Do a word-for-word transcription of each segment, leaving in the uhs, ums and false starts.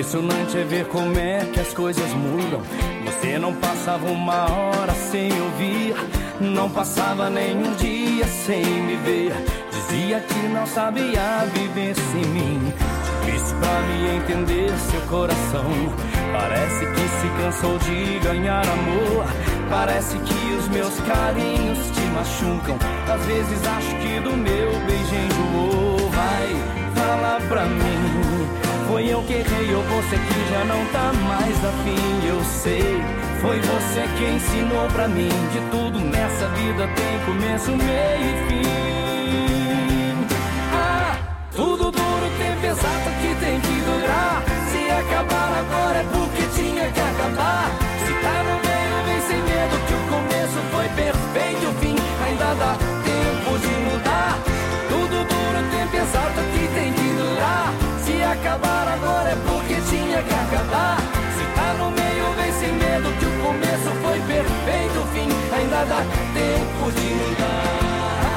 Impressionante é ver como é que as coisas mudam. Você não passava uma hora sem ouvir, não passava nenhum dia sem me ver. Dizia que não sabia viver sem mim. Difícil pra me entender seu coração. Parece que se cansou de ganhar amor. Parece que os meus carinhos te machucam. Às vezes acho que do meu beijo enjoou. Vai, fala pra mim, foi eu que errei ou você que já não tá mais afim? Eu sei, foi você que ensinou pra mim que tudo nessa vida tem começo, meio e fim. Ah, tudo duro tem pesado que tem que durar. Se acabar agora é porque tinha que acabar. Se tá no meio vem sem medo que o começo foi perfeito, o fim ainda dá tempo de mudar. Tudo duro tem pesado que tem que durar. Se acabar agora é porque tinha que acabar. Se tá no meio vem sem medo que o começo foi perfeito, o fim ainda dá tempo de mudar.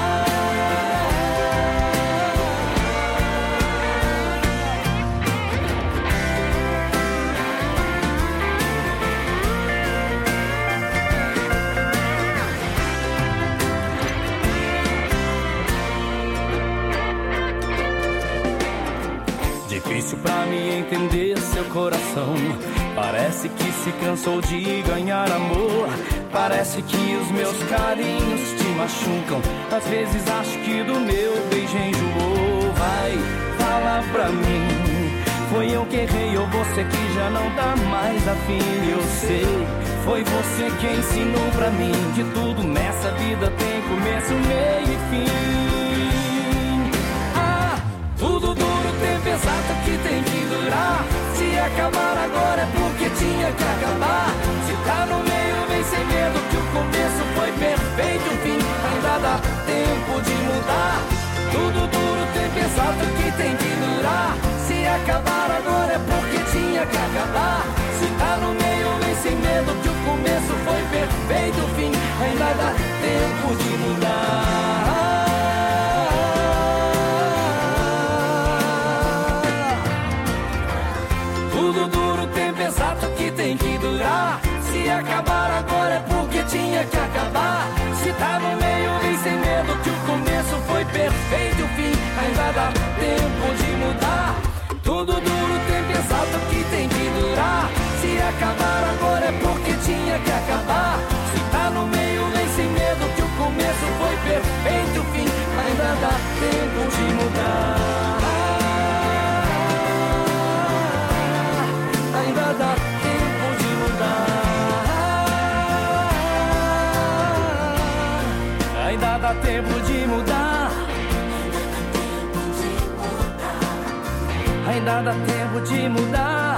Difícil pra me entender seu coração. Parece que se cansou de ganhar amor. Parece que os meus carinhos te machucam. Às vezes acho que do meu beijo enjoou. Vai, fala pra mim, foi eu que errei ou você que já não tá mais afim? Eu sei, foi você que ensinou pra mim que tudo nessa vida tem começo, meio e fim. Ah, tudo duro tem pesado que tem que durar. Se acabar agora é porque tinha que acabar. Se tá no meio vem sem medo que o começo foi perfeito, o fim ainda dá tempo de mudar. Tudo duro tem pesado que tem que durar. Se acabar agora é porque tinha que acabar. Se tá no meio vem sem medo que o começo foi perfeito, o fim ainda dá tempo de mudar. Tudo duro tem pesado que tem que durar. Se acabar agora é porque tinha que acabar. Se tá no meio vem sem medo que o começo foi perfeito, o fim ainda dá tempo de mudar. Tudo duro tem pesado que tem que durar. Se acabar agora é porque tinha que acabar. Se tá no meio vem sem medo que o começo foi perfeito, o fim ainda dá tempo de mudar. Ainda dá tempo de mudar. Ainda dá tempo de mudar. Ainda dá tempo de mudar.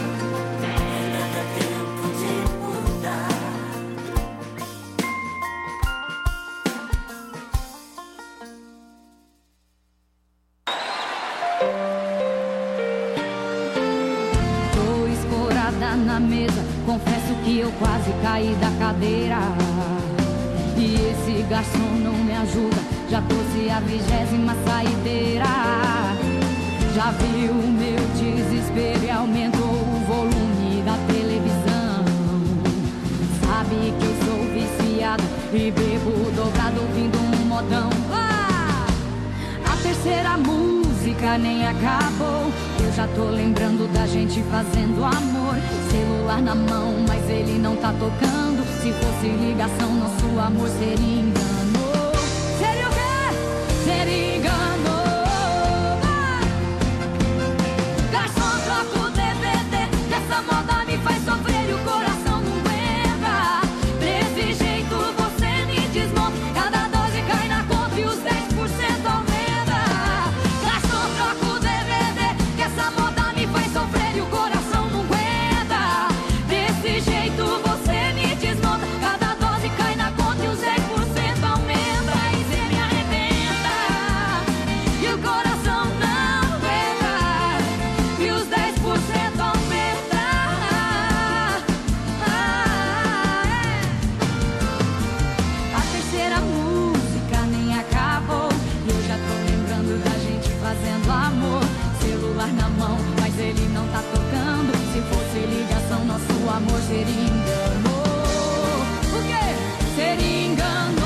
Na mesa, confesso que eu quase caí da cadeira. E esse garçom não me ajuda, já trouxe a vigésima saideira. Já viu o meu desespero e aumentou o volume da televisão. Sabe que eu sou viciado e bebo dobrado ouvindo um modão. Ah! A terceira música nem acabou. Eu já tô lembrando da gente fazendo amor. Celular na mão, mas ele não tá tocando. Se fosse ligação, nosso amor seria engano. Seria o quê? Seria engano. Ah! Garçom, troca o D V D. Essa moda me faz sofrer e o coração não aguenta. Desse jeito você me desmonta. Cada dose cai na conta e os dez por cento aumenta. Garçom, troca o D V D. Que essa moda me faz sofrer e o coração não aguenta. Desse jeito você me desmonta. Cada dose cai na conta e os dez por cento aumenta. E cê me arrebenta. amor seria engano. O quê? Seria engano.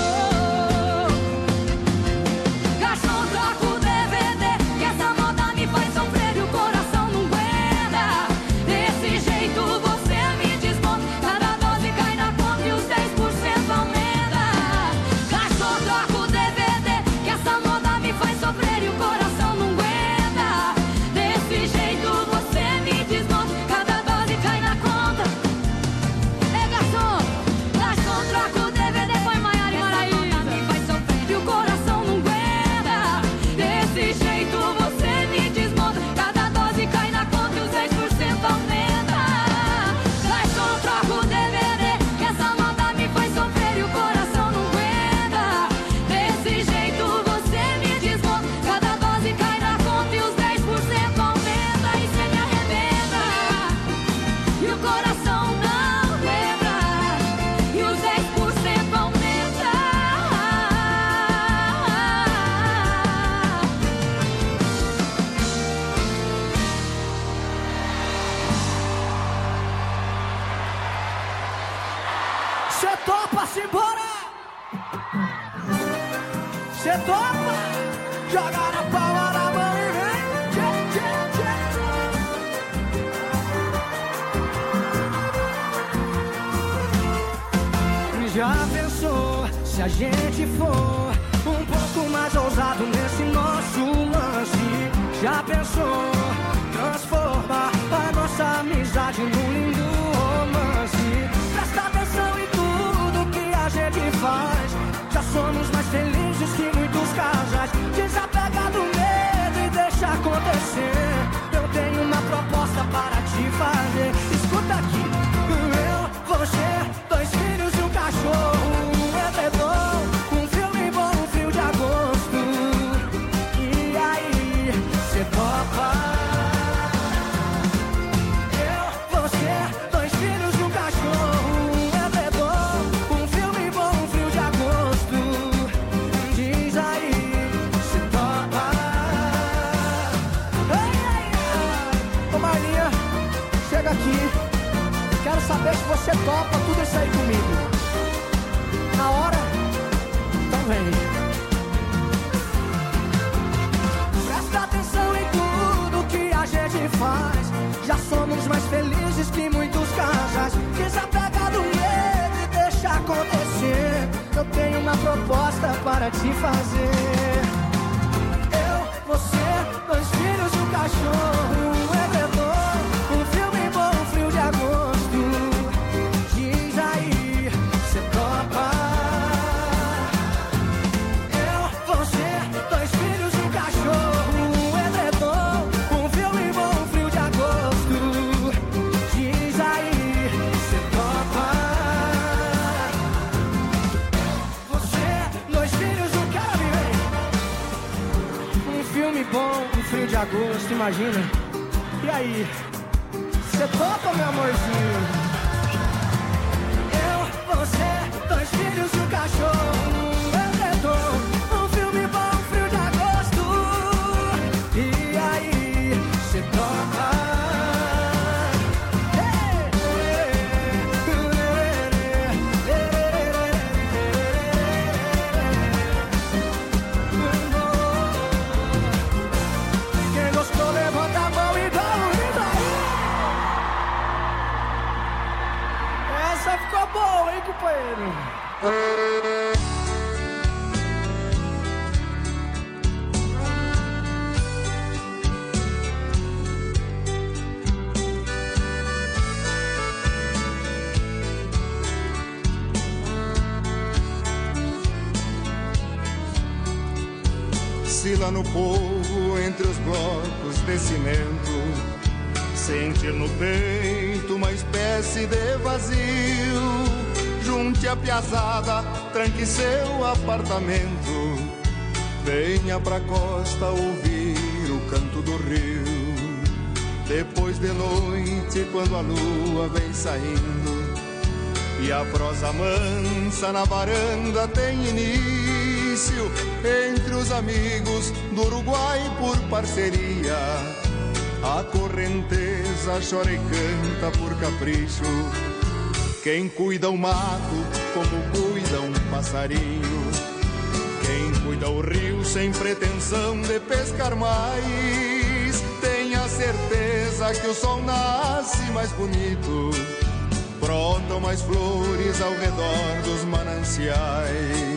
Garçom, troca o D V D, que essa moda me faz sofrer e o coração não aguenta. Desse jeito você me desmonta, cada dose cai na conta e os dez por cento aumenta. Garçom, troca o D V D, que essa moda me faz sofrer e o coração não aguenta. Desse jeito você me desmonta, cada dose cai na conta. É garçom, garçom, troca o D V D, põe Maiara e Maraísa, me faz sofrer e o coração não aguenta. Desse jeito você me desmonta, cada dose cai na conta e os dez por cento aumenta. Garçom, troca o D V D, que essa moda me faz sofrer e o coração não aguenta. Desse jeito você me desmonta, cada dose cai na conta e os dez por cento aumenta. E cê me arrebenta e o coração não aguenta, e os dez por cento aumenta. Cê topa, simbora! Cê topa! Joga na palma da mão e vem! Tchê, tchê, tchê. Já pensou se a gente for um pouco mais ousado nesse nosso lance? Já pensou transformar a nossa amizade num lindo romance? Presta atenção em tudo que a gente faz. Já somos mais felizes que muitos casais. Desapega do medo e deixa acontecer. Eu tenho uma proposta para te fazer. Escuta aqui. Eu, você, dois filhos e um cachorro, um edredom, um filme bom, um frio de agosto. E aí, cê topa? Eu, você, dois filhos e um cachorro, um edredom, um filme bom, um frio de agosto. Diz aí, cê topa? Ai, ai, ai. Ô Marlinha, chega aqui. Quero saber se você topa tudo isso aí comigo. Na hora? Então vem. Presta atenção em tudo que a gente faz. Já somos mais felizes que muitos casais. Desapega do medo e deixa acontecer. Eu tenho uma proposta para te fazer. Eu, você, dois filhos e um cachorro, um edredom, um filme bom, um frio de agosto. Diz aí, cê topa? Eu, você, dois filhos e um cachorro, um edredom, um filme bom, um frio de agosto. Diz aí, cê topa? Você, dois filhos, um cara viver. Um filme bom, um frio de agosto, imagina. E aí, cê topa, meu amorzinho? Eu, você, dois filhos e um cachorro, um edredom, um filme bom, um frio de agosto. E aí, cê topa? Quem gostou, levanta a mão e dá um grito aí. Essa ficou boa, hein, companheiro? Se lá no povo, entre os blocos de cimento, sentir no peito uma espécie de vazio. Junte a piazada, tranque seu apartamento, venha pra costa ouvir o canto do rio. Depois de noite, quando a lua vem saindo e a prosa mansa na varanda tem início, entre os amigos do Uruguai por parceria, A correnteza chora e canta por capricho. Quem cuida o mato como cuida um passarinho. Quem cuida o rio sem pretensão de pescar mais. Tenha certeza que o sol nasce mais bonito. Brotam mais flores ao redor dos mananciais.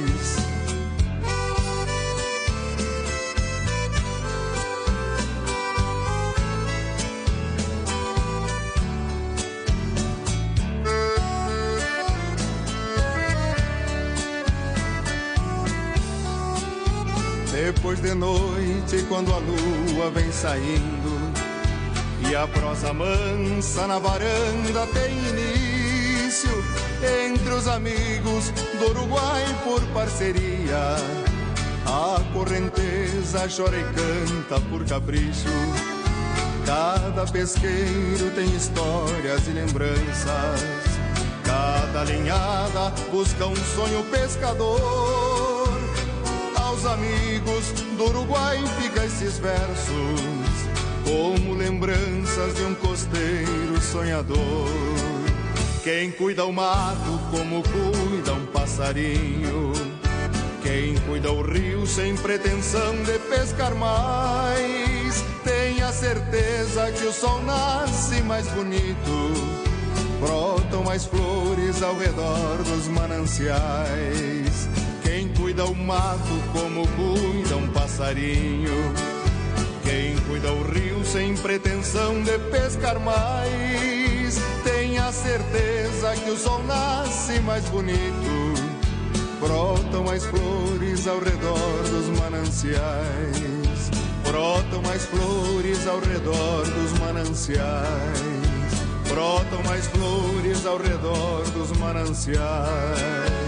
Depois de noite, quando a lua vem saindo e a prosa mansa na varanda tem início, entre os amigos do Uruguai por parceria, a correnteza chora e canta por capricho. Cada pesqueiro tem histórias e lembranças, cada linhada busca um sonho pescador. Aos amigos do Uruguai fica esses versos, como lembranças de um costeiro sonhador. Quem cuida o mato como cuida um passarinho. Quem cuida o rio sem pretensão de pescar mais. Tenha certeza que o sol nasce mais bonito. Brotam mais flores ao redor dos mananciais. Quem cuida o mato como cuida um passarinho. Quem cuida o rio sem pretensão de pescar mais. Tenha certeza que o sol nasce mais bonito. Brotam mais flores ao redor dos mananciais. Brotam mais flores ao redor dos mananciais. Brotam mais flores ao redor dos mananciais.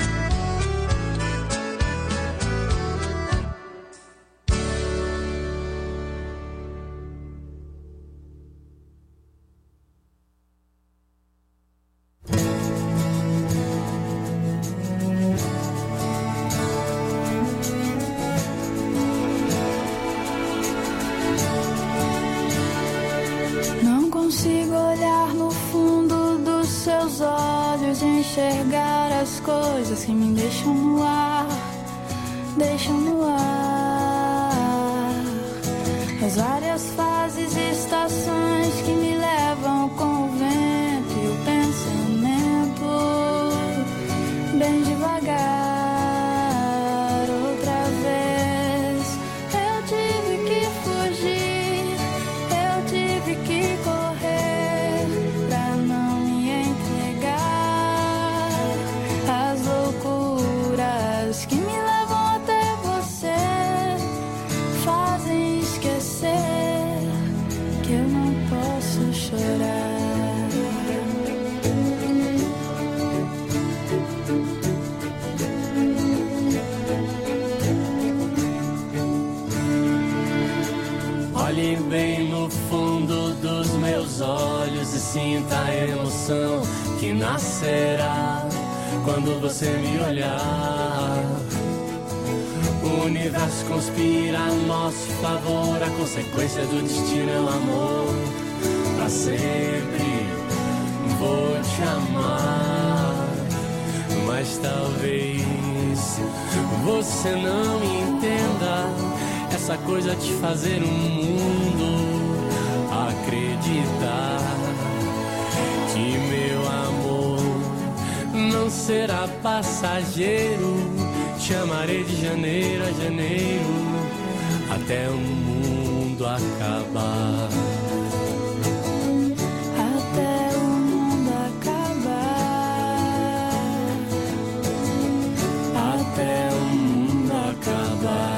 Enxergar as coisas que me deixam no ar, deixam no ar. As várias fases e estações que me levam com o vento e o pensamento. Bem devagar, outra vez. Eu tive que fugir, eu tive que correr pra não me entregar. Que me levam até você, fazem esquecer que eu não posso chorar. Olhe bem no fundo dos meus olhos e sinta a emoção que nascerá quando você me olhar. O universo conspira a nosso favor. A consequência do destino é o amor. Pra sempre vou te amar. Mas talvez você não entenda essa coisa de fazer um mundo acreditar que meu amor não será passageiro. Te amarei de janeiro a janeiro, até o mundo acabar. Até o mundo acabar. Até o mundo acabar.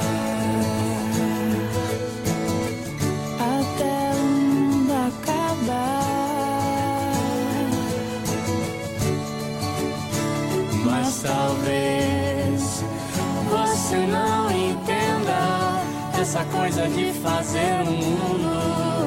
Até o mundo acabar. Mas talvez você não entenda essa coisa de fazer o mundo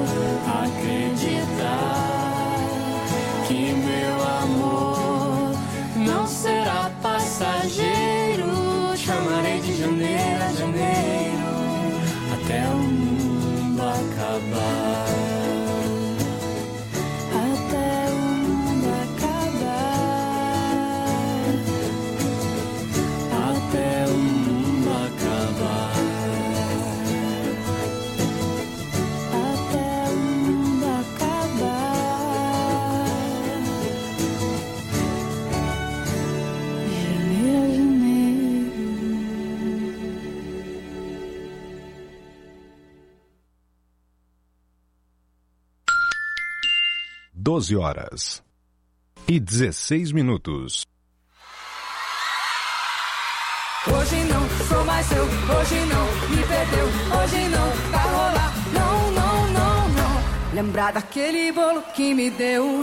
acreditar que meu amor não será passageiro. Te amarei de janeiro a janeiro, até o mundo acabar. doze horas e dezesseis minutos. Hoje não sou mais seu, hoje não me perdeu, hoje não vai rolar, não, não, não, não. Lembrar daquele bolo que me deu,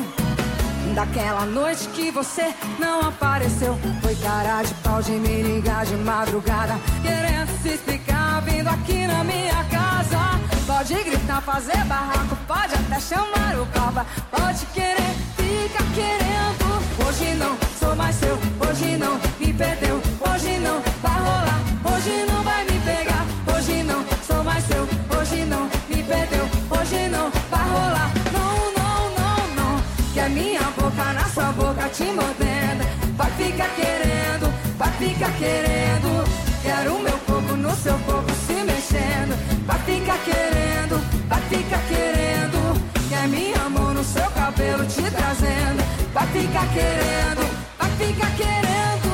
daquela noite que você não apareceu. Foi cara de pau de me ligar de madrugada, querendo se explicar, vindo aqui na minha casa. Pode gritar, fazer barraco, pode até chamar o papa, pode querer, fica querendo. Hoje não sou mais seu, hoje não me perdeu, hoje não vai rolar, hoje não vai me pegar. Hoje não sou mais seu, hoje não me perdeu, hoje não vai rolar, não, não, não, não. Que a minha boca na sua boca te mordendo, vai ficar querendo, vai ficar querendo. Quero o meu corpo no seu corpo se mexendo, vai ficar querendo, vai ficar querendo. Que a minha mão no seu cabelo te trazendo, vai ficar querendo, vai ficar querendo.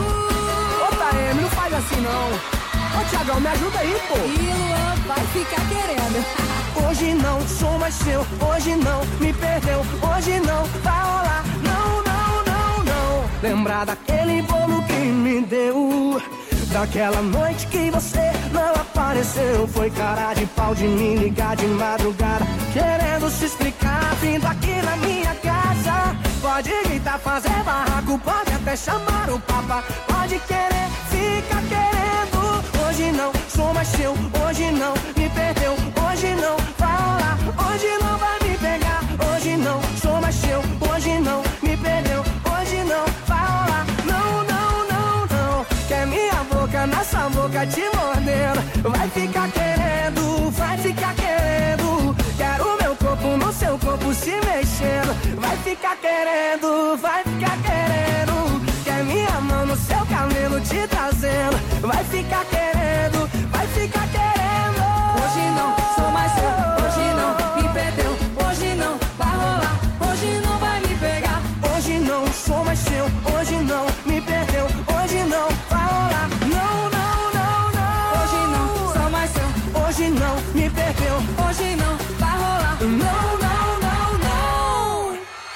Ô Taeme, não faz assim não. Ô Tiagão, me ajuda aí, pô. E Luan vai ficar querendo. Hoje não sou mais seu, hoje não me perdeu, hoje não vai rolar, não, não, não, não. Lembrar daquele bolo que me deu, daquela noite que você não apareceu. Foi cara de pau de me ligar de madrugada, querendo se explicar, vindo aqui na minha casa. Pode gritar, fazer barraco, pode até chamar o papa, pode querer, fica querendo. Hoje não sou mais seu, hoje não me perdeu, hoje não vai rolar, hoje não vai me pegar. Hoje não sou mais seu, hoje não me perdeu, hoje não vai rolar, não, não, não, não. Quer minha boca nessa boca te mordendo, vai ficar querendo, vai ficar querendo. Quero meu corpo no seu corpo se mexendo, vai ficar querendo, vai ficar querendo. Quer minha mão no seu cabelo te trazendo, vai ficar querendo, vai ficar querendo. Hoje não sou mais seu, hoje não me perdeu, hoje não vai rolar, hoje não vai me pegar. Hoje não sou mais seu, hoje não me perdeu, hoje não vai rolar, não, não, não, não. Hoje não sou mais seu, hoje não me perdeu, hoje não vai rolar, não, não, não, não.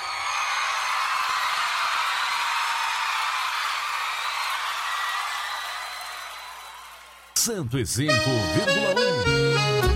cento e cinco vírgula um.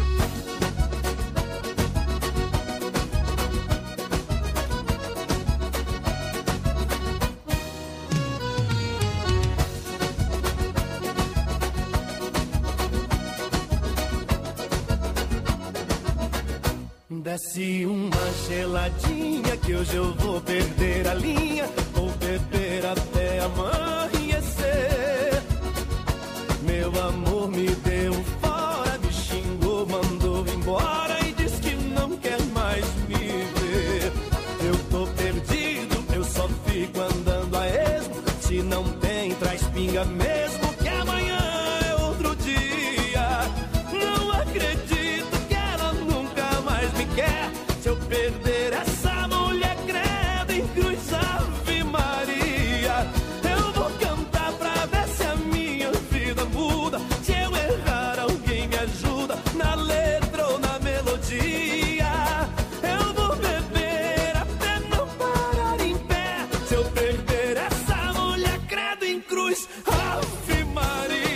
Desce uma geladinha que hoje eu vou perder a linha, vou beber até amanhecer. Meu amor me deu fora, me xingou, mandou embora e diz que não quer mais me ver. Eu tô perdido, eu só fico andando a esmo, se não tem traz pinga mesmo, que amanhã é outro dia. Não acredito que ela nunca mais me quer. Se eu perder essa mulher, credo em cruz, Ave Maria. Eu vou cantar pra ver se a minha vida muda. Se eu errar, alguém me ajuda na letra ou na melodia. Eu vou beber até não parar em pé. Se eu perder essa mulher, credo em cruz, Ave Maria.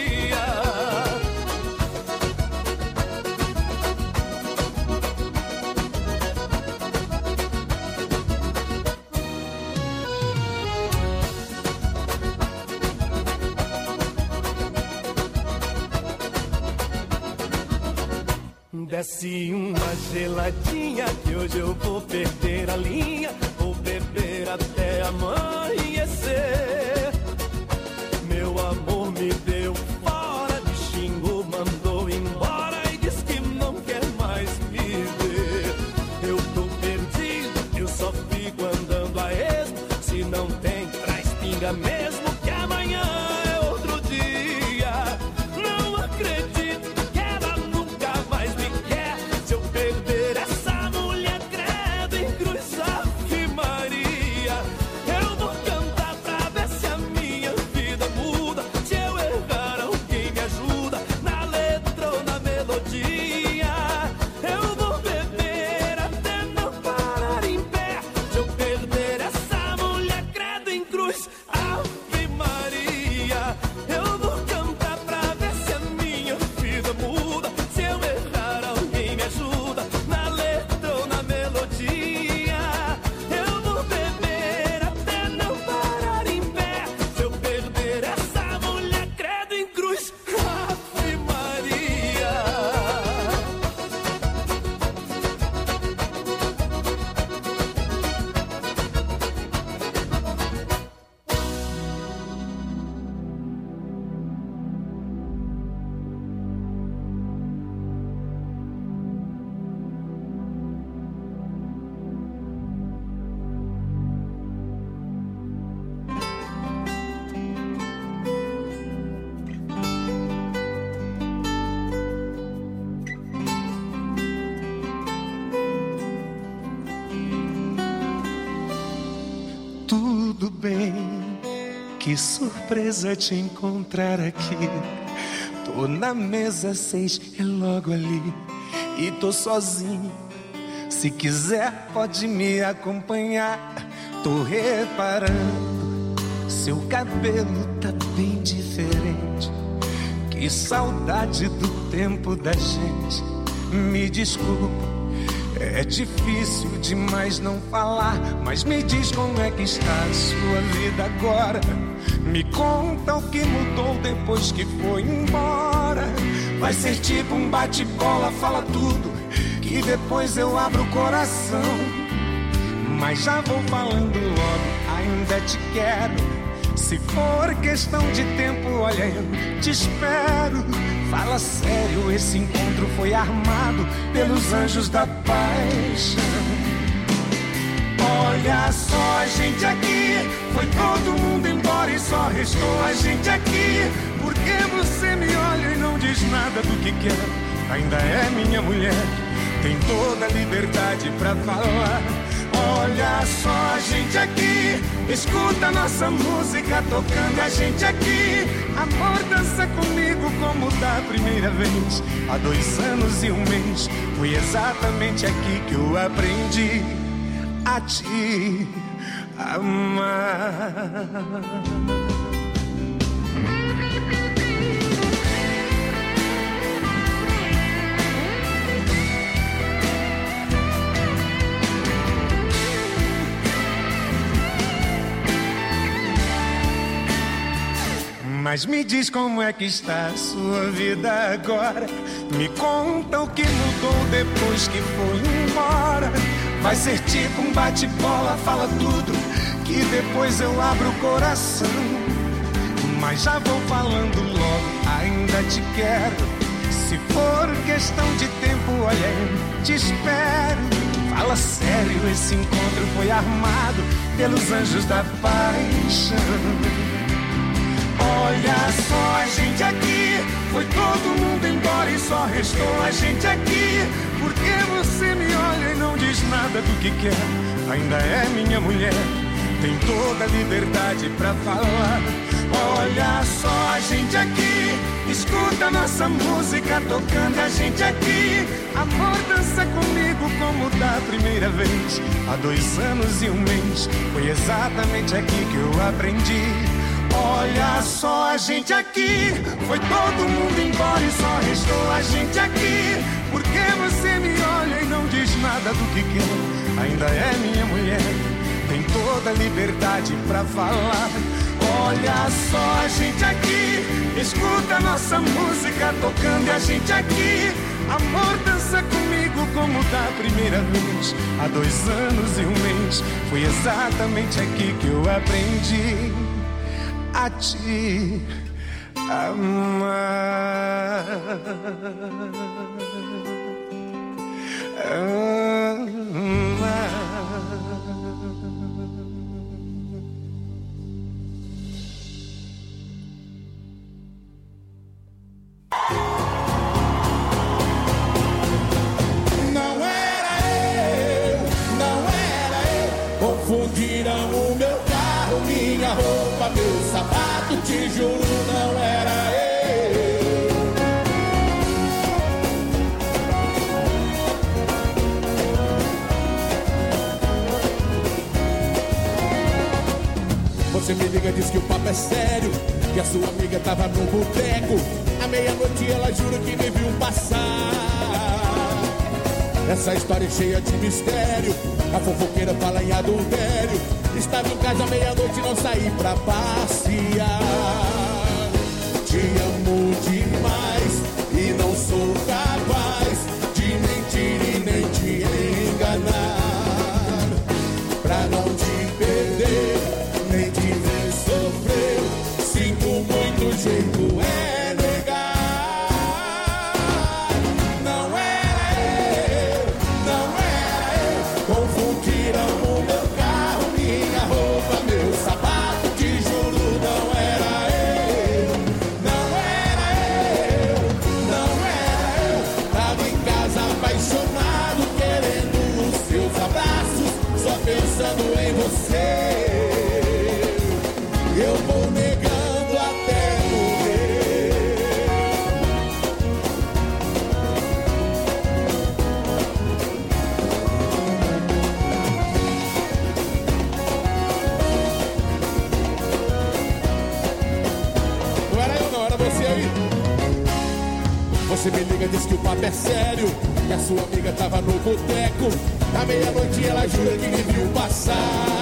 Desce uma geladinha que hoje eu vou perder a linha, vou beber até amanhecer. Meu amor me deu fora, me xingou, mandou embora e diz que não quer mais me ver. Eu tô perdido, eu só fico andando a esmo, se não tem traz pinga mesmo, que amanhã é outro dia. Não acredito que ela nunca mais me quer. Se eu perder essa mulher, credo em cruz, Ave Maria. Eu vou cantar pra ver se a minha vida muda. Se eu errar, alguém me ajuda na letra ou na melodia. Eu vou beber até não parar em pé. Se eu Tudo bem, que surpresa te encontrar aqui. Tô na mesa seis, é logo ali. E tô sozinho, se quiser pode me acompanhar. Tô reparando, seu cabelo tá bem diferente. Que saudade do tempo da gente. Me desculpa, é difícil demais não falar, mas me diz como é que está a sua vida agora. Me conta o que mudou depois que foi embora. Vai ser tipo um bate-bola, fala tudo, que depois eu abro o coração. Mas já vou falando logo, ainda te quero. Se for questão de tempo, olha, eu te espero. Fala sério, esse encontro foi armado pelos anjos da paixão. Olha só a gente aqui, foi todo mundo embora e só restou a gente aqui. Por que você me olha e não diz nada do que quer? Ainda é minha mulher, tem toda a liberdade pra falar. Olha só a gente aqui, escuta nossa música tocando a gente aqui. Amor, dança comigo como da primeira vez. Há dois anos e um mês, foi exatamente aqui que eu aprendi a te amar. Mas me diz como é que está a sua vida agora. Me conta o que mudou depois que foi embora. Vai ser tipo um bate-bola, fala tudo, que depois eu abro o coração. Mas já vou falando logo, ainda te quero. Se for questão de tempo, olha, eu te espero. Fala sério, esse encontro foi armado pelos anjos da paixão. Olha só a gente aqui, foi todo mundo embora e só restou a gente aqui. Por que você me olha e não diz nada do que quer? Ainda é minha mulher, tem toda a liberdade pra falar. Olha só a gente aqui, escuta nossa música tocando a gente aqui. Amor, dança comigo como da primeira vez. Há dois anos e um mês, foi exatamente aqui que eu aprendi. Olha só a gente aqui, foi todo mundo embora e só restou a gente aqui. Por que você me olha e não diz nada do que quer? Ainda é minha mulher, tem toda a liberdade pra falar. Olha só a gente aqui, escuta nossa música tocando a gente aqui. Amor, dança comigo como da primeira vez. Há dois anos e um mês, foi exatamente aqui que eu aprendi a te amar. Amar. Não era eu, não era eu. Confundiram o meu carro, minha roupa, meu sapato, te juro, não era eu. Você me liga, diz que o papo é sério, que a sua amiga tava no boteco. À meia-noite ela jura que me viu passar. Essa história é cheia de mistério, a fofoqueira fala em adultério. Estava em casa à meia-noite e não saí pra passear. Te amo demais e não sou capaz de mentir e nem te enganar. Pra não te perder, nem te ver sofrer, sinto muito, jeito é negar. Não era eu, não era eu. Confundiram o meu carro, minha roupa, meu sapato, te juro, não era eu. Você me liga, diz que o papo é sério, que a sua amiga tava no boteco. À meia-noite ela jura que me viu passar.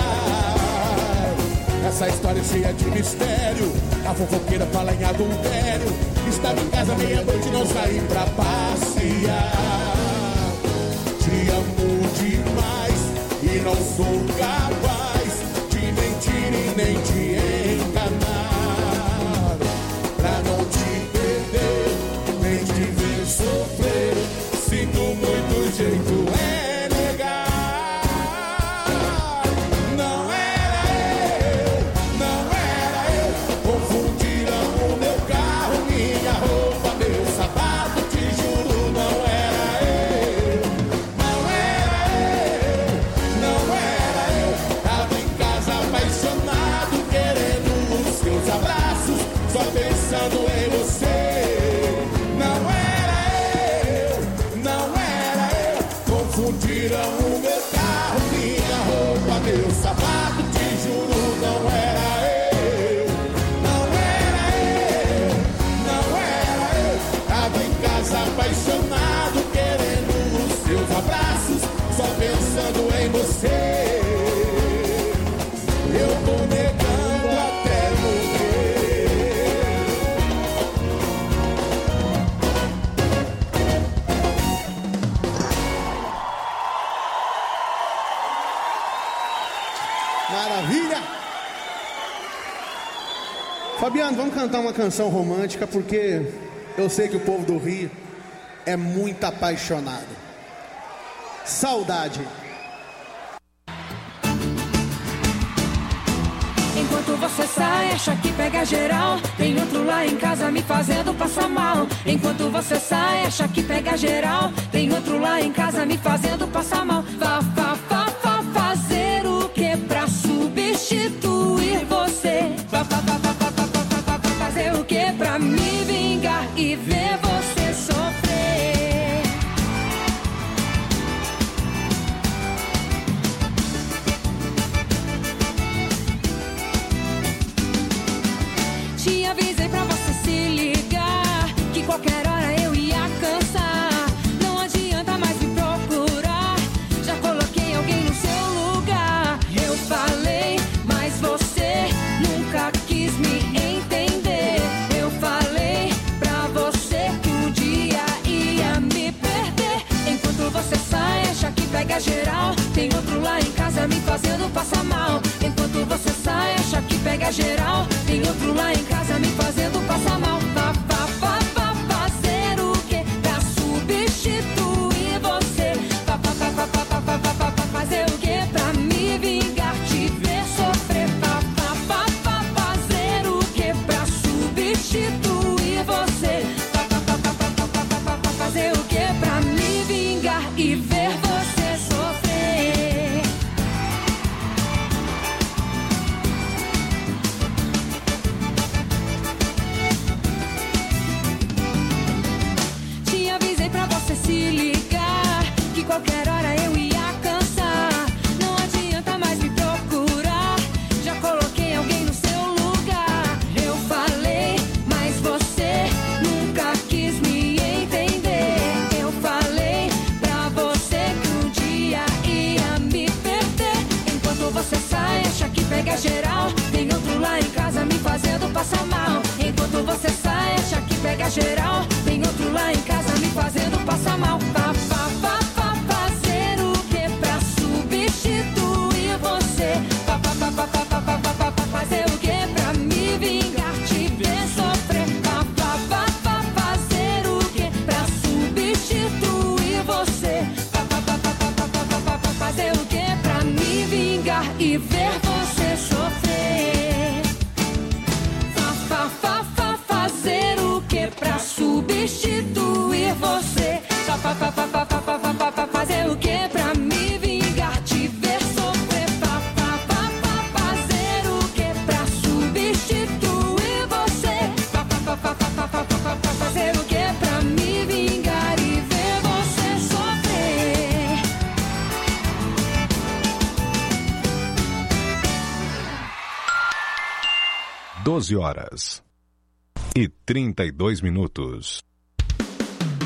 Essa história é cheia de mistério. A fofoqueira fala em adultério. Estava em casa meia-noite e não saí pra passear. Te amo demais e não sou capaz de mentir e nem te enganar. Pra não te perder, nem te ver sofrer, sinto muito jeito é negar. Não era eu, não era eu. Confundiram o meu carro, minha roupa, meu sapato. Te juro, não era eu, não era eu, não era eu. Tava em casa apaixonado, querendo os seus abraços, só pensando em você. Não era eu, não era eu. Confundiram o meu carro, minha roupa, meu sapato. Te juro, não era eu, não era eu, não era eu. Tava em casa apaixonado, querendo os seus abraços, só pensando em você. Eu tô negando até morrer. Maravilha! Fabiano, vamos cantar uma canção romântica, porque eu sei que o povo do Rio é muito apaixonado. Saudade. Enquanto você sai, acha que pega geral, tem outro lá em casa me fazendo passar mal. Enquanto você sai, acha que pega geral, tem outro lá em casa me fazendo passar mal. Vá, vá, vá, vá fazer o que pra substituir você? Vá, vá, vá, vá, vá, vá, vá, vá, vá fazer o que pra me vingar e ver você sofrer? Te avisei pra você se ligar, que qualquer hora eu ia cansar. Não adianta mais me procurar, já coloquei alguém no seu lugar. Eu falei, mas você nunca quis me entender. Eu falei pra você que um dia ia me perder. Enquanto você sai, acha que pega geral, tem outro lá em casa me fazendo passar mal. Enquanto você sai, acha que pega geral, tem outro lá em casa me fazendo passar mal. Vá, vá, vá, vá fazer o que pra substituir você? Vá, vá, vá, vá, vá, vá, vá, vá, vá, vá fazer o que pra me vingar, te ver sofrer? Vá, vá, vá, vá fazer o que pra substituir você? Vá, vá, vá, vá, vá, vá, vá, vá, vá fazer o que pra me vingar e ver você sofrer? Te avisei pra você se ligar, que qualquer hora eu ia cansar. Não adianta mais me procurar, já coloquei alguém no seu lugar. Eu falei, mas você nunca quis me entender. Eu falei pra você que um dia ia me perder. Enquanto você sai, acha que pega geral, tem outro lá em casa me fazendo passar mal. Enquanto você sai, acha que pega geral, tem outro lá em casa me fazendo passar mal. Vá, vá, vá, vá fazer o que pra substituir você? Vá, vá, vá, vá, vá, vá, vá, vá, vá, vá fazer o que pra me vingar, te ver sofrer? Vá, vá, vá, vá fazer o que pra substituir você? Vá, vá, vá, vá, vá, vá, vá, vá, vá, vá fazer o que pra me vingar e ver você sofrer? Vá, vá, vá, vá fazer o que pra substituir você? Vá, vá, vá, vá, vá, vá, vá, vá, vá fazer o que pra me vingar, te ver sofrer? Vá, vá, vá, vá fazer o que pra substituir você? Vá, vá, vá, vá, vá, vá, vá, vá, vá fazer o que pra me vingar e ver você sofrer? doze horas e trinta e dois minutos.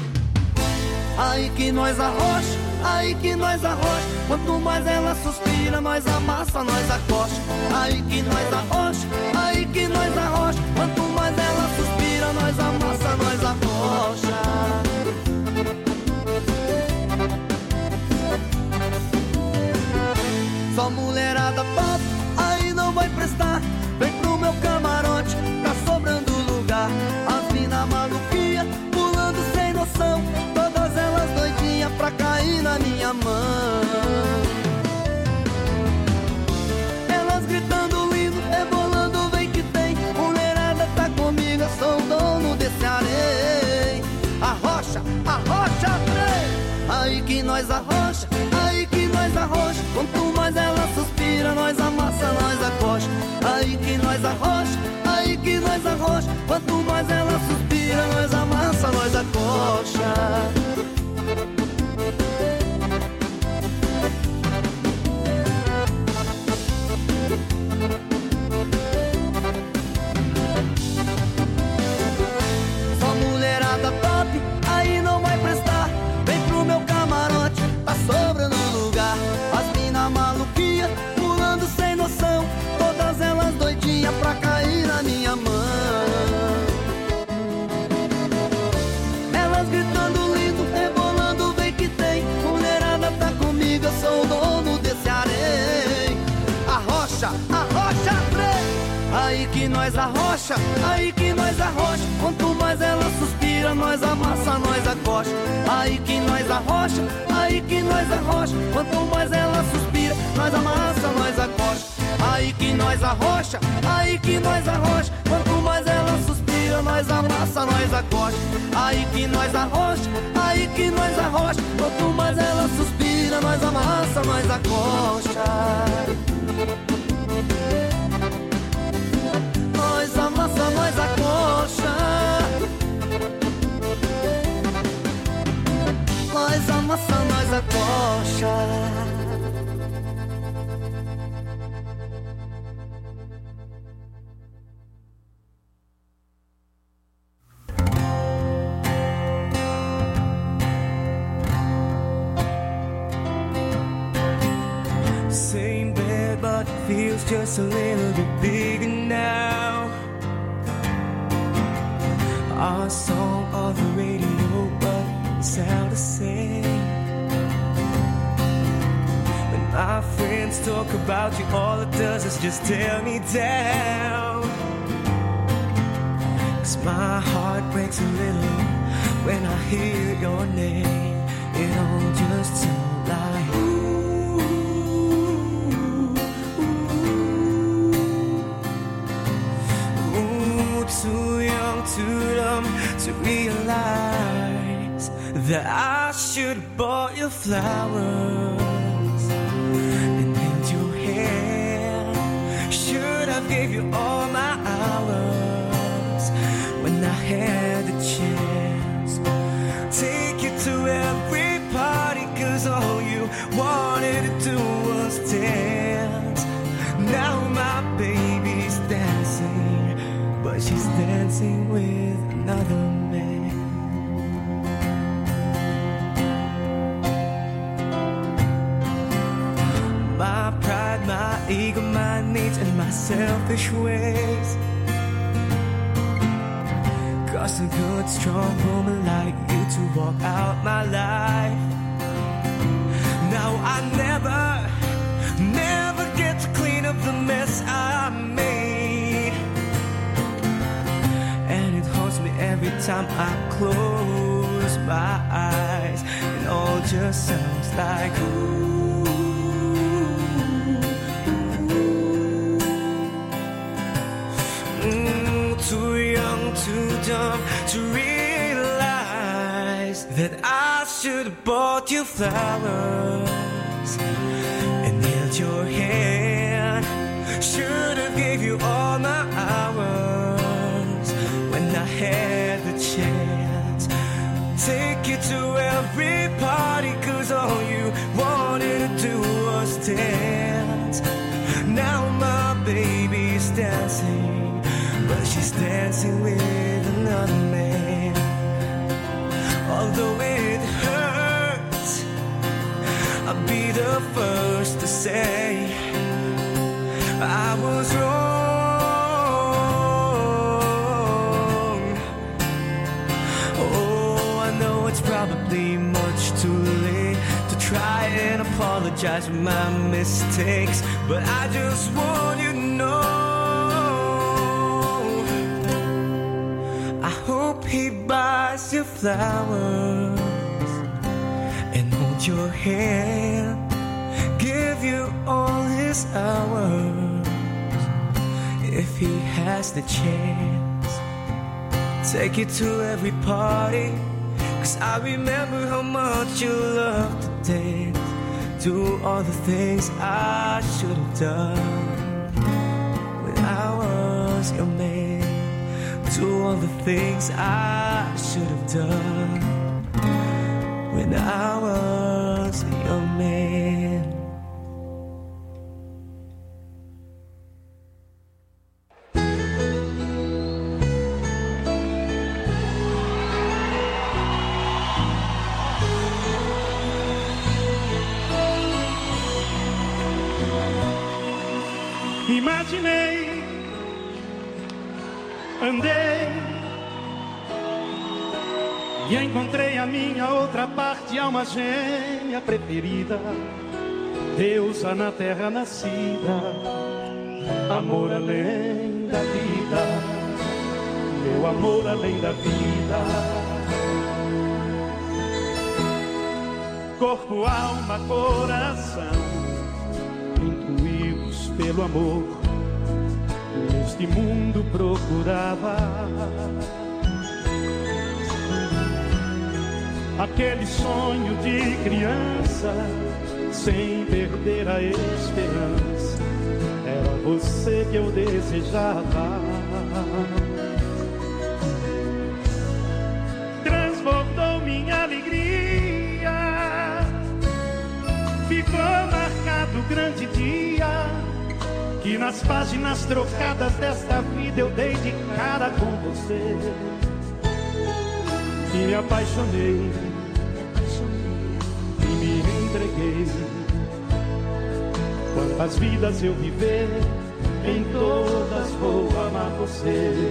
aí que nós arrocha, aí que nós arrocha. Quanto mais ela suspira, nós amassa, nós acosta. Aí que nós arrocha, aí que nós arrocha. Quanto mais ela suspira, nós amassa, nós acosta. Só mulherada pop, aí não vai prestar. Vem pro meu camarote, tá sobrando lugar. As mina maluquinha, pulando sem noção, todas elas doidinhas pra cair na minha mão. Elas gritando lindo, rebolando, vem que tem. Mulherada tá comigo, eu sou o dono desse areia. Arrocha, arrocha, três. Aí que nós arrocha, aí que nós arrocha. Quanto mais ela suspira, nós amassa, nós acosta. Aí que nós arrocha, aí que nós arrocha. Quanto mais ela suspira, nós amassa, nós acosta. Só mulherada top, aí não vai prestar. Vem pro meu camarote, tá sobrando lugar. As mina maluquinha, pulando sem noção, todas elas doidinhas pra cair na minha mão. Elas gritando lindo, rebolando, vem que tem. Mulherada tá comigo, eu sou o dono desse areia. Arrocha, arrocha, três. Aí que nós arrocha, aí que nós arrocha. Quanto mais ela suspira, nós amassa, nós acosta. Aí que nós arrocha, aí que nós arrocha. Quanto mais ela suspira, nós amassa, nós acosta. Aí que nós arrocha, aí que nós arrocha. Quanto mais ela suspira, nós amassa, nós acosta. Aí que nós arrocha, aí que nós arrocha. Quanto mais ela suspira, nós amassa, nós acosta. Nós amassa, nós acosta. Nós amassa, nós acosta. Same bed, but feels just a little bit bigger now. Our song on the radio, but it sounds the same. When my friends talk about you, all it does is just tear me down. 'Cause my heart breaks a little when I hear your name. It all just sounds like ooh. Too young, too dumb to realize that I should have bought you flowers and held your hand. Should have gave you all my hours when I had the chance. Take you to every party, 'cause all you wanted to do was dance. Now my baby's dancing, but she's dancing with another man. My pride, my ego, my needs, and my selfish ways cost a good, strong woman like you to walk out my life. Now I never, never get to clean up the mess I made. And it haunts me every time I close my eyes. It all just sounds like ooh. Mm, too young, too dumb to realize that I should have bought you flowers and held your hand. Should have gave you all my hours when I had the chance. Take you to every party, 'cause all you wanted to do was dance. Now my baby's dancing, but she's dancing with another man. Although it hurts I'll be the first to say I was wrong. Oh, I know it's probably much too late to try and apologize for my mistakes, but I just want you to know I hope he buys you flowers and hold your hand, give you all his hours if he has the chance. Take you to every party, 'cause I remember how much you loved to dance. Do all the things I should have done when I was your man. Do all the things I should have done when I was your man. Imaginei, andei e encontrei a minha outra parte, alma gêmea preferida, deusa na terra nascida, amor além da vida, meu amor além da vida. Corpo, alma, coração, intuídos pelo amor, neste mundo procurava aquele sonho de criança, sem perder a esperança. Era você que eu desejava. Transbordou minha alegria, ficou marcado o grande dia que nas páginas trocadas desta vida eu dei de cara com você. E me apaixonei, e me entreguei. Quantas vidas eu viver, em todas vou amar você.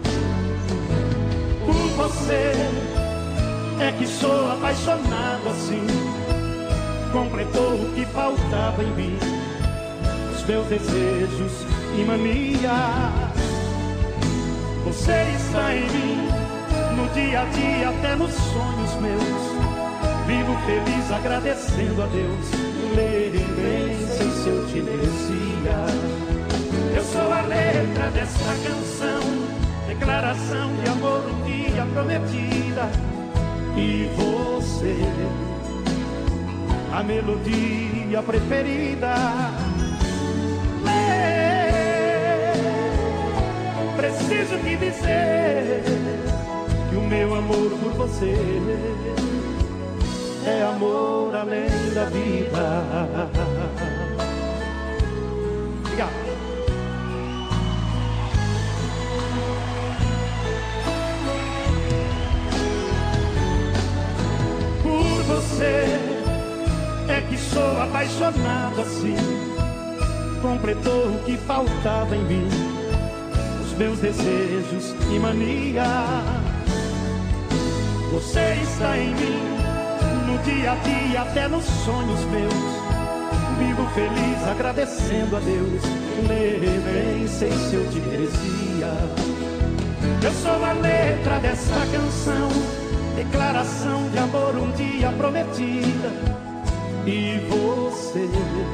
Por você é que sou apaixonado assim. Completou o que faltava em mim, os meus desejos e manias. Você está em mim, no dia a dia, até nos sonhos meus. Vivo feliz agradecendo a Deus, nem sei se eu te merecia. Eu sou a letra dessa canção, declaração de amor um dia prometida. E você, a melodia preferida. Preciso te dizer que o meu amor por você é amor além da vida. Obrigado. Por você é que sou apaixonado assim. Completou o que faltava em mim, os meus desejos e mania. Você está em mim, no dia a dia, até nos sonhos meus. Vivo feliz agradecendo a Deus, nem sei se eu te merecia. Eu sou a letra dessa canção, declaração de amor um dia prometida. E você,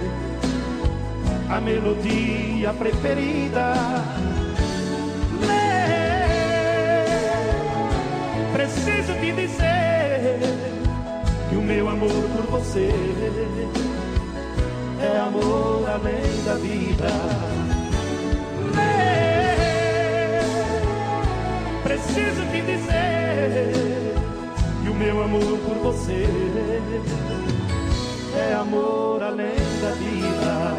a melodia preferida. Preciso te dizer que o meu amor por você é amor além da vida. Preciso te dizer que o meu amor por você é amor além da vida.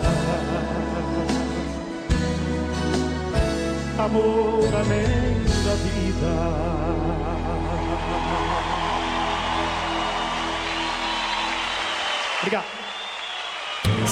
Amor além da vida. Obrigado.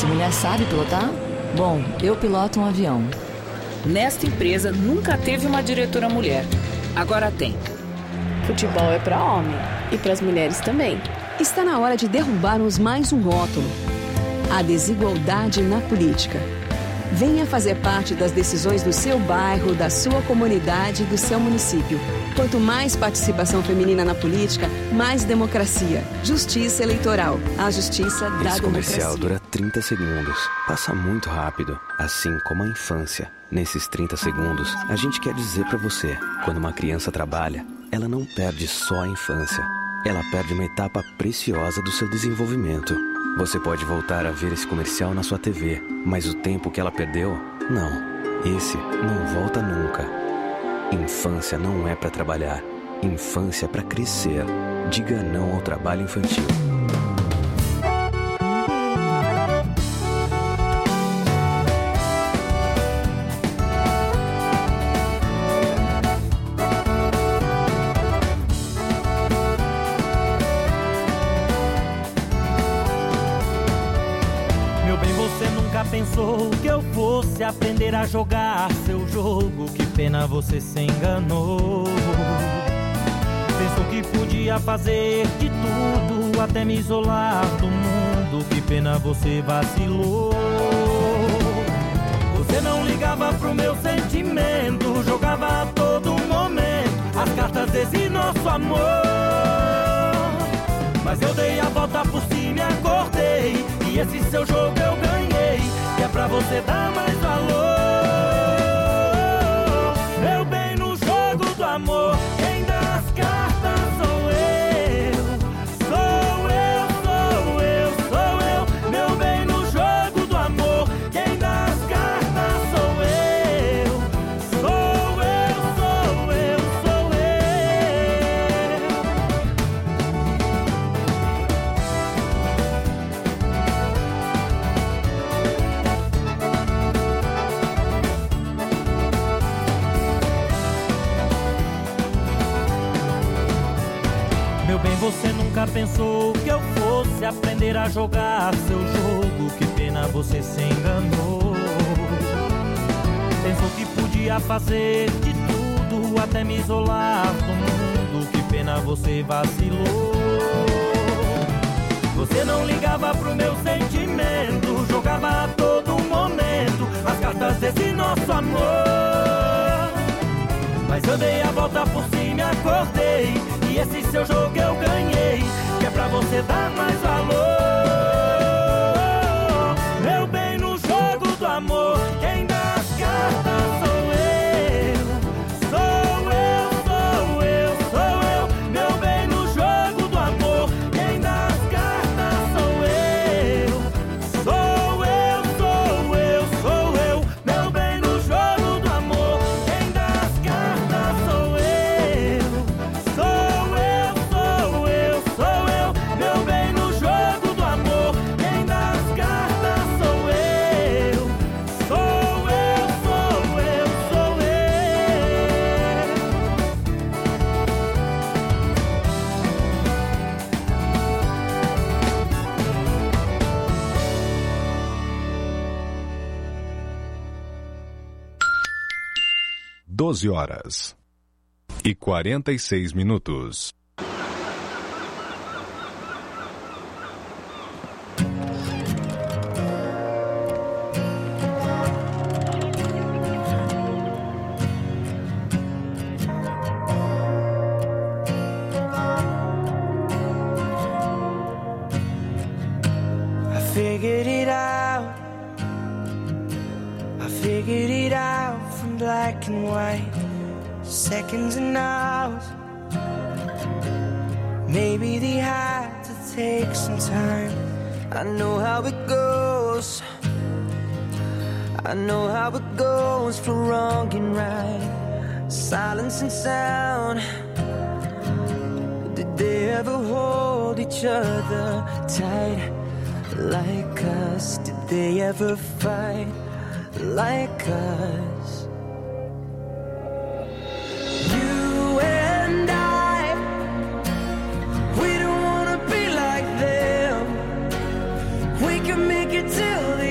mulher sabe pilotar? Bom, eu piloto um avião. Nesta empresa nunca teve uma diretora mulher. Agora tem. Futebol é para homem e para as mulheres também. Está na hora de derrubarmos mais um rótulo: a desigualdade na política. Venha fazer parte das decisões do seu bairro, da sua comunidade e do seu município. Quanto mais participação feminina na política, mais democracia. Justiça eleitoral. A justiça da Esse comercial democracia. dura trinta segundos. Passa muito rápido, assim como a infância. Nesses trinta segundos, a gente quer dizer pra você: quando uma criança trabalha, ela não perde só a infância. Ela perde uma etapa preciosa do seu desenvolvimento. Você pode voltar a ver esse comercial na sua T V, mas o tempo que ela perdeu, não. Esse não volta nunca. Infância não é pra trabalhar. Infância é pra crescer. Diga não ao trabalho infantil. Pensou que eu fosse aprender a jogar seu jogo, que pena você se enganou. Pensou que podia fazer de tudo, até me isolar do mundo, que pena você vacilou. Você não ligava pro meu sentimento, jogava a todo momento as cartas desse nosso amor. Mas eu dei a volta por cima e acordei, e esse seu jogo eu ganhei, que é pra você dar mais valor. Eu bem no jogo do amor, quem dá as cartas sou eu. Sou eu, sou eu, sou eu. Meu bem no jogo do amor, quem dá as cartas sou eu. Sou eu, sou eu, sou eu. Meu bem, você nunca pensou que eu fosse aprender a jogar seu jogo, que pena você se enganou. Pensou que podia fazer de tudo, até me isolar do mundo, que pena você vacilou. Você não ligava pro meu sentimento, jogava a todo momento as cartas desse nosso amor. Mas eu dei a volta por cima e acordei, e esse seu jogo eu ganhei, que é pra você dar mais valor. Meu bem no jogo do amor, quem dá as cartas sou eu. Sou eu, sou eu, sou eu. Meu bem no jogo do amor, quem dá as cartas sou eu. Sou eu, sou eu, sou eu. Meu bem no jogo do amor, quem dá as cartas sou eu. Sou eu, sou eu, sou eu. Meu bem no jogo do amor, quem dá as cartas sou eu. Sou eu, sou eu, sou eu. doze horas e quarenta e seis minutos. I figured it out. I figured it out from black and white, seconds and hours. Maybe they had to take some time. I know how it goes. I know how it goes for wrong and right, silence and sound. Did they ever hold each other tight like us? Did they ever fight like us? You and I, we don't wanna be like them. We can make it till the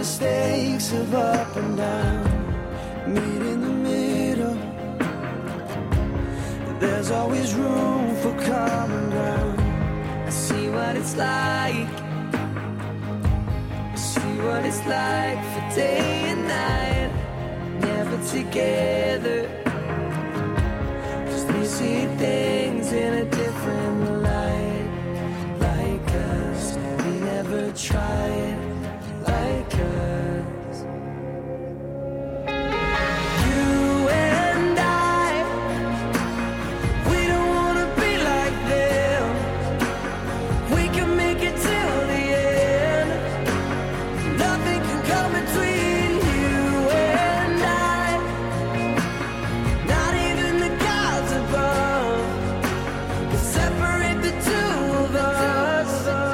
mistakes of up and down meet in the middle. There's always room for common ground. I see what it's like. I see what it's like for day and night, never together. 'Cause they see things in a different light. Like us, we never tried. Like us, you and I, we don't wanna be like them. We can make it till the end. Nothing can come between you and I. Not even the gods above can separate the two of us.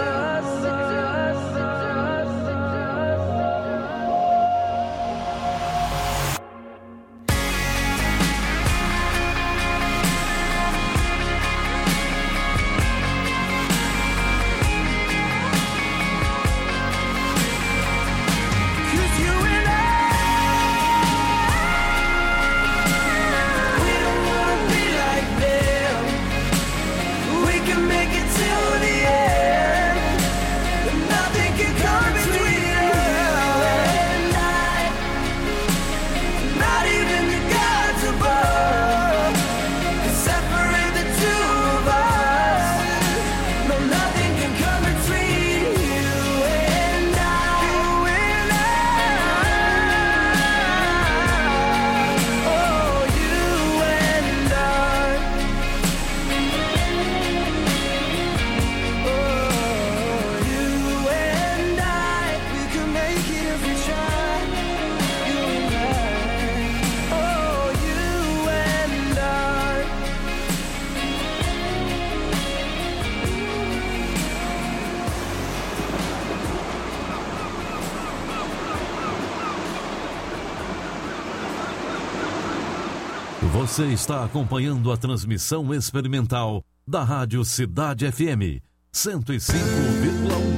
Você está acompanhando a transmissão experimental da Rádio Cidade F M cento e cinco vírgula um.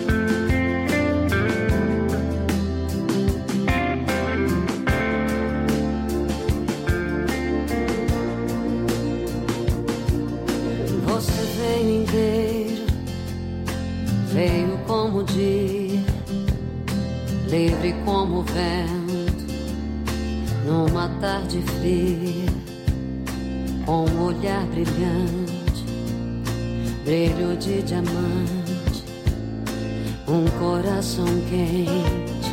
Você veio inteiro, veio como o dia, livre como o vento, numa tarde fria, com um olhar brilhante, brilho de diamante, um coração quente,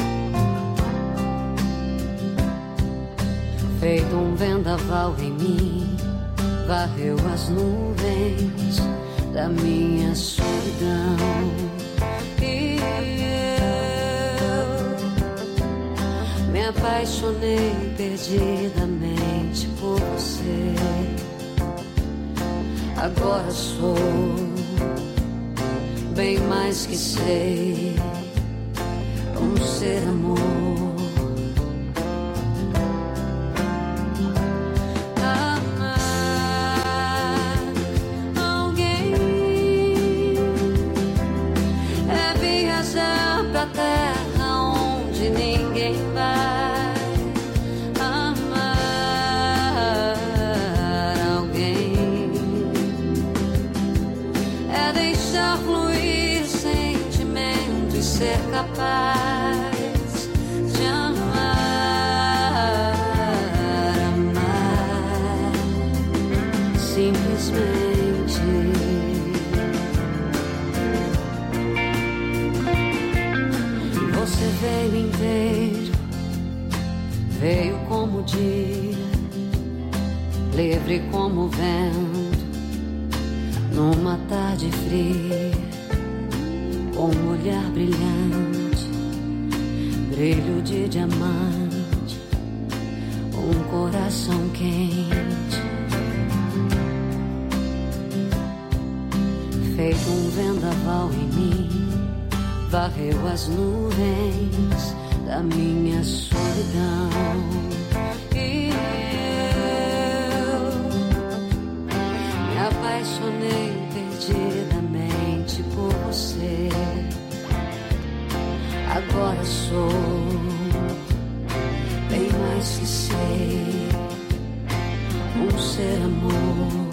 feito um vendaval em mim, varreu as nuvens da minha solidão. E eu me apaixonei perdidamente por você. Agora sou bem mais que sei como ser amor. Capaz de amar, amar simplesmente. Você veio inteiro, veio como o dia, livre como o vento, numa tarde fria, com um olhar brilhante, brilho de diamante, um coração quente, feito um vendaval em mim, varreu as nuvens da minha solidão. E eu me apaixonei perdidamente por você. agora sou bem mais que sei, um ser amor.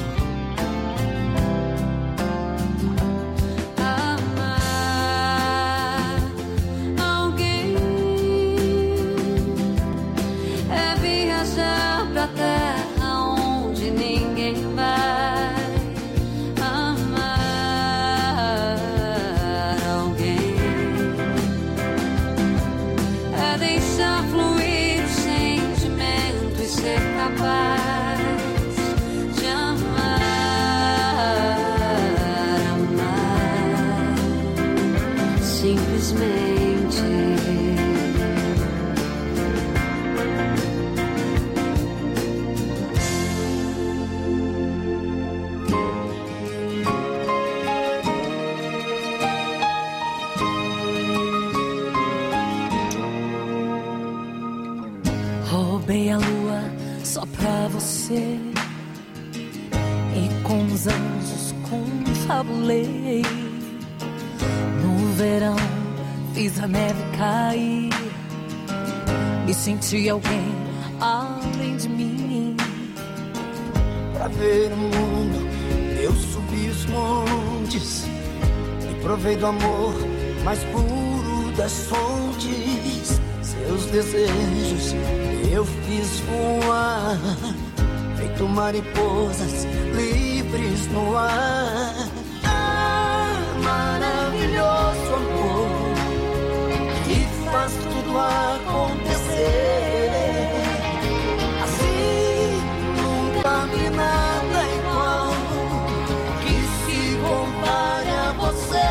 Roubei a lua só pra você e com os anjos confabulei. No verão fiz a neve cair e senti alguém além de mim. Pra ver o mundo eu subi os montes e provei do amor mais puro das fontes. Seus desejos eu fiz voar, feito mariposas livres no ar. Ah, maravilhoso amor que faz tudo acontecer. Assim nunca vi nada igual que se compare a você.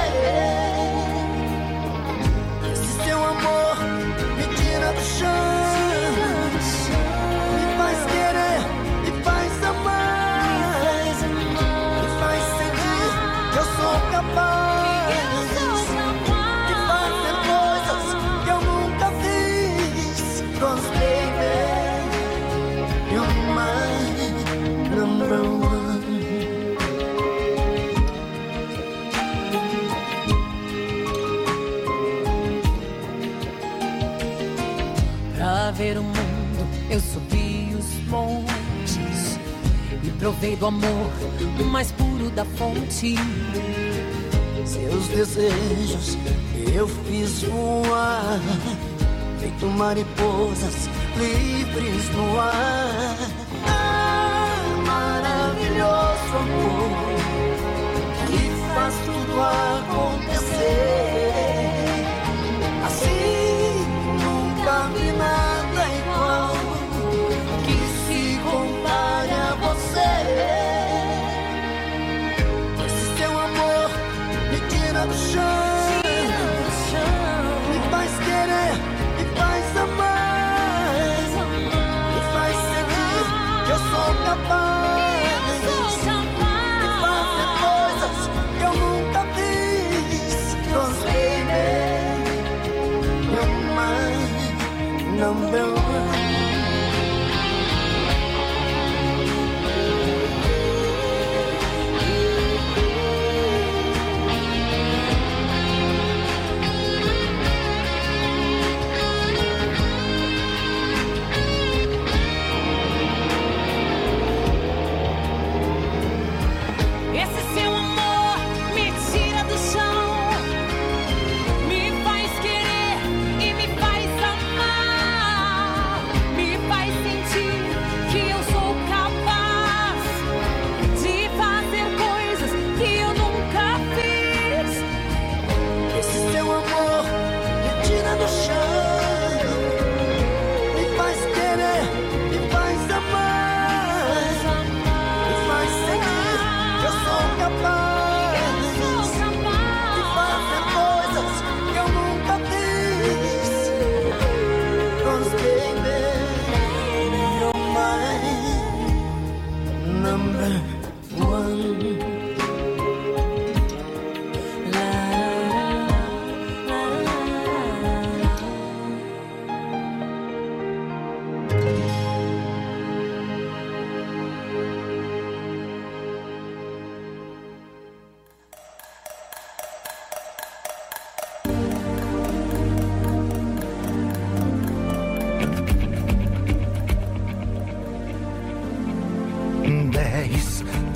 Esse seu amor me tira do chão, capaz de fazer coisas que eu nunca fiz. 'Cause baby, you're my number one. Pra ver o mundo eu subi os montes e provei do amor o mais puro da fonte. Seus desejos eu fiz voar, feito mariposas livres no ar. Ah, maravilhoso amor que faz tudo acontecer. Assim nunca vi nada igual que se compare a você. Do chão, me faz querer, me faz amar, me faz sentir que eu sou capaz de fazer coisas que eu nunca fiz. 'Cause baby, you're my number one.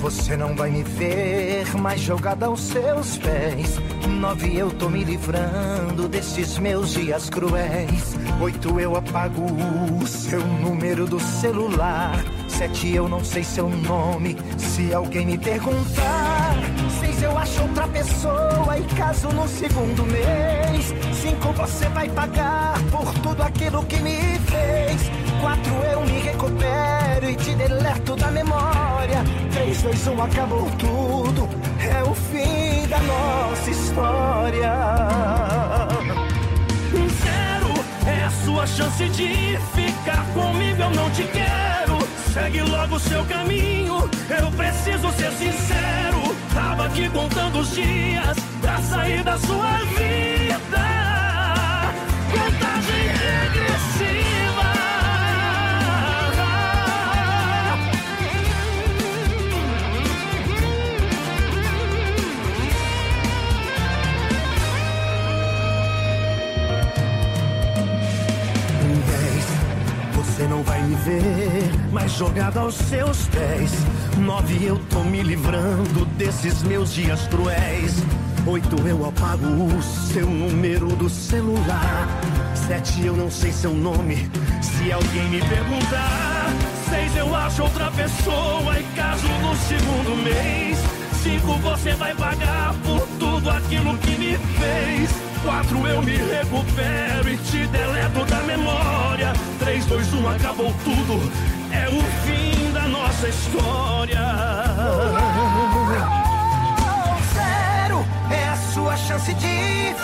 Você não vai me ver mais jogada aos seus pés. Nove, eu tô me livrando desses meus dias cruéis. Oito, eu apago o seu número do celular. Sete, eu não sei seu nome, se alguém me perguntar. Seis, eu acho outra pessoa e caso no segundo mês. Cinco, você vai pagar por tudo aquilo que me fez. Quatro, eu me recupero e te deleto da memória. Três, dois, um, acabou tudo. É o fim da nossa história. Zero é a sua chance de ficar comigo, eu não te quero. Segue logo o seu caminho, eu preciso ser sincero. Tava aqui contando os dias pra sair da sua vida. Contagem regressiva. Você não vai me ver mais jogada aos seus pés. Nove, eu tô me livrando desses meus dias cruéis. Oito, eu apago o seu número do celular. Sete, eu não sei seu nome, se alguém me perguntar. Seis, eu acho outra pessoa e caso no segundo mês. Cinco, você vai pagar por tudo aquilo que me fez. Quatro, eu me recupero e te deleto da memória. Três, dois, um, acabou tudo. É o fim da nossa história. Zero é a sua chance de